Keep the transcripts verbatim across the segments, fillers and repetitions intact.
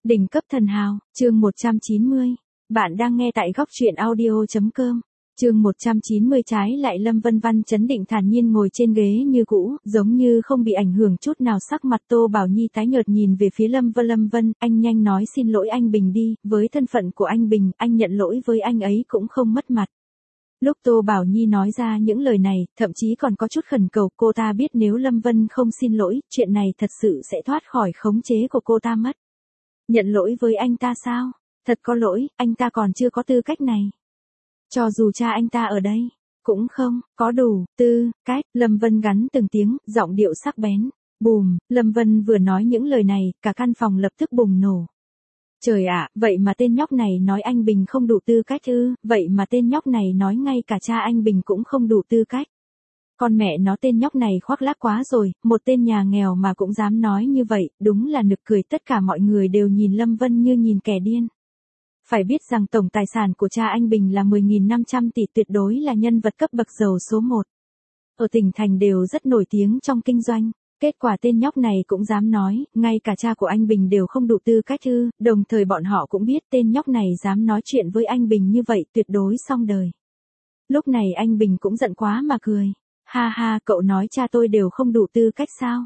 Đỉnh cấp thần hào, chương một trăm chín mươi. Bạn đang nghe tại góc truyện audio chấm com. Chương một trăm chín mươi trái lại Lâm Vân Văn trấn định thản nhiên ngồi trên ghế như cũ, giống như không bị ảnh hưởng chút nào. Sắc mặt Tô Bảo Nhi tái nhợt nhìn về phía Lâm Vân. Lâm Vân, anh nhanh nói xin lỗi anh Bình đi, với thân phận của anh Bình, anh nhận lỗi với anh ấy cũng không mất mặt. Lúc Tô Bảo Nhi nói ra những lời này, thậm chí còn có chút khẩn cầu, cô ta biết nếu Lâm Vân không xin lỗi, chuyện này thật sự sẽ thoát khỏi khống chế của cô ta mất. Nhận lỗi với anh ta sao? Thật có lỗi, anh ta còn chưa có tư cách này. Cho dù cha anh ta ở đây, cũng không có đủ tư cách. Lâm Vân gắn từng tiếng, giọng điệu sắc bén. Bùm, Lâm Vân vừa nói những lời này, cả căn phòng lập tức bùng nổ. Trời ạ, vậy mà tên nhóc này nói anh Bình không đủ tư cách ư, vậy mà tên nhóc này nói ngay cả cha anh Bình cũng không đủ tư cách. Con mẹ nó, tên nhóc này khoác lác quá rồi, một tên nhà nghèo mà cũng dám nói như vậy, đúng là nực cười. Tất cả mọi người đều nhìn Lâm Vân như nhìn kẻ điên. Phải biết rằng tổng tài sản của cha anh Bình là mười nghìn năm trăm tỷ, tuyệt đối là nhân vật cấp bậc giàu số một. Ở tỉnh thành đều rất nổi tiếng trong kinh doanh. Kết quả tên nhóc này cũng dám nói, ngay cả cha của anh Bình đều không đủ tư cách ư, đồng thời bọn họ cũng biết tên nhóc này dám nói chuyện với anh Bình như vậy, tuyệt đối xong đời. Lúc này anh Bình cũng giận quá mà cười. Ha ha, cậu nói cha tôi đều không đủ tư cách sao?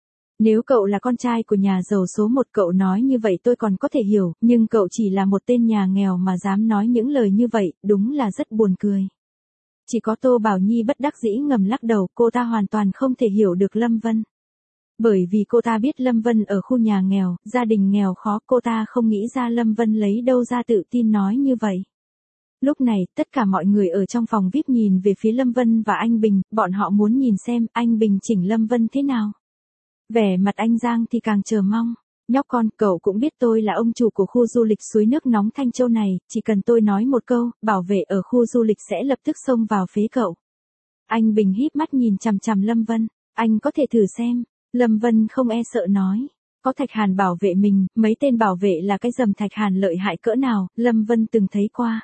Nếu cậu là con trai của nhà giàu số một, cậu nói như vậy tôi còn có thể hiểu, nhưng cậu chỉ là một tên nhà nghèo mà dám nói những lời như vậy, đúng là rất buồn cười. Chỉ có Tô Bảo Nhi bất đắc dĩ ngầm lắc đầu, cô ta hoàn toàn không thể hiểu được Lâm Vân. Bởi vì cô ta biết Lâm Vân ở khu nhà nghèo, gia đình nghèo khó, cô ta không nghĩ ra Lâm Vân lấy đâu ra tự tin nói như vậy. Lúc này, tất cả mọi người ở trong phòng vi ai pi nhìn về phía Lâm Vân và anh Bình, bọn họ muốn nhìn xem anh Bình chỉnh Lâm Vân thế nào. Vẻ mặt anh Giang thì càng chờ mong. Nhóc con, cậu cũng biết tôi là ông chủ của khu du lịch suối nước nóng Thanh Châu này, chỉ cần tôi nói một câu, bảo vệ ở khu du lịch sẽ lập tức xông vào phế cậu. Anh Bình híp mắt nhìn chằm chằm Lâm Vân, anh có thể thử xem. Lâm Vân không e sợ nói. Có Thạch Hàn bảo vệ mình, mấy tên bảo vệ là cái dầm Thạch Hàn lợi hại cỡ nào, Lâm Vân từng thấy qua.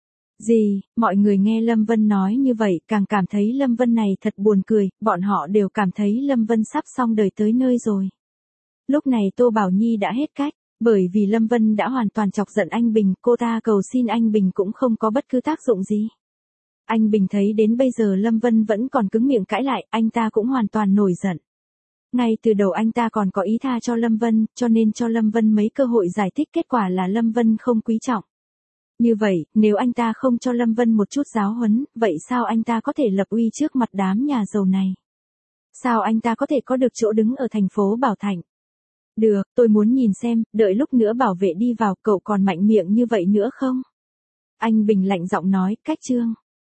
Gì, mọi người nghe Lâm Vân nói như vậy, càng cảm thấy Lâm Vân này thật buồn cười, bọn họ đều cảm thấy Lâm Vân sắp xong đời tới nơi rồi. Lúc này Tô Bảo Nhi đã hết cách, bởi vì Lâm Vân đã hoàn toàn chọc giận anh Bình, cô ta cầu xin anh Bình cũng không có bất cứ tác dụng gì. Anh Bình thấy đến bây giờ Lâm Vân vẫn còn cứng miệng cãi lại, anh ta cũng hoàn toàn nổi giận. Ngay từ đầu anh ta còn có ý tha cho Lâm Vân, cho nên cho Lâm Vân mấy cơ hội giải thích, kết quả là Lâm Vân không quý trọng. Như vậy, nếu anh ta không cho Lâm Vân một chút giáo huấn, vậy sao anh ta có thể lập uy trước mặt đám nhà giàu này? Sao anh ta có thể có được chỗ đứng ở thành phố Bảo Thạnh? Được, tôi muốn nhìn xem, đợi lúc nữa bảo vệ đi vào, cậu còn mạnh miệng như vậy nữa không? Anh Bình lạnh giọng nói, cách chương.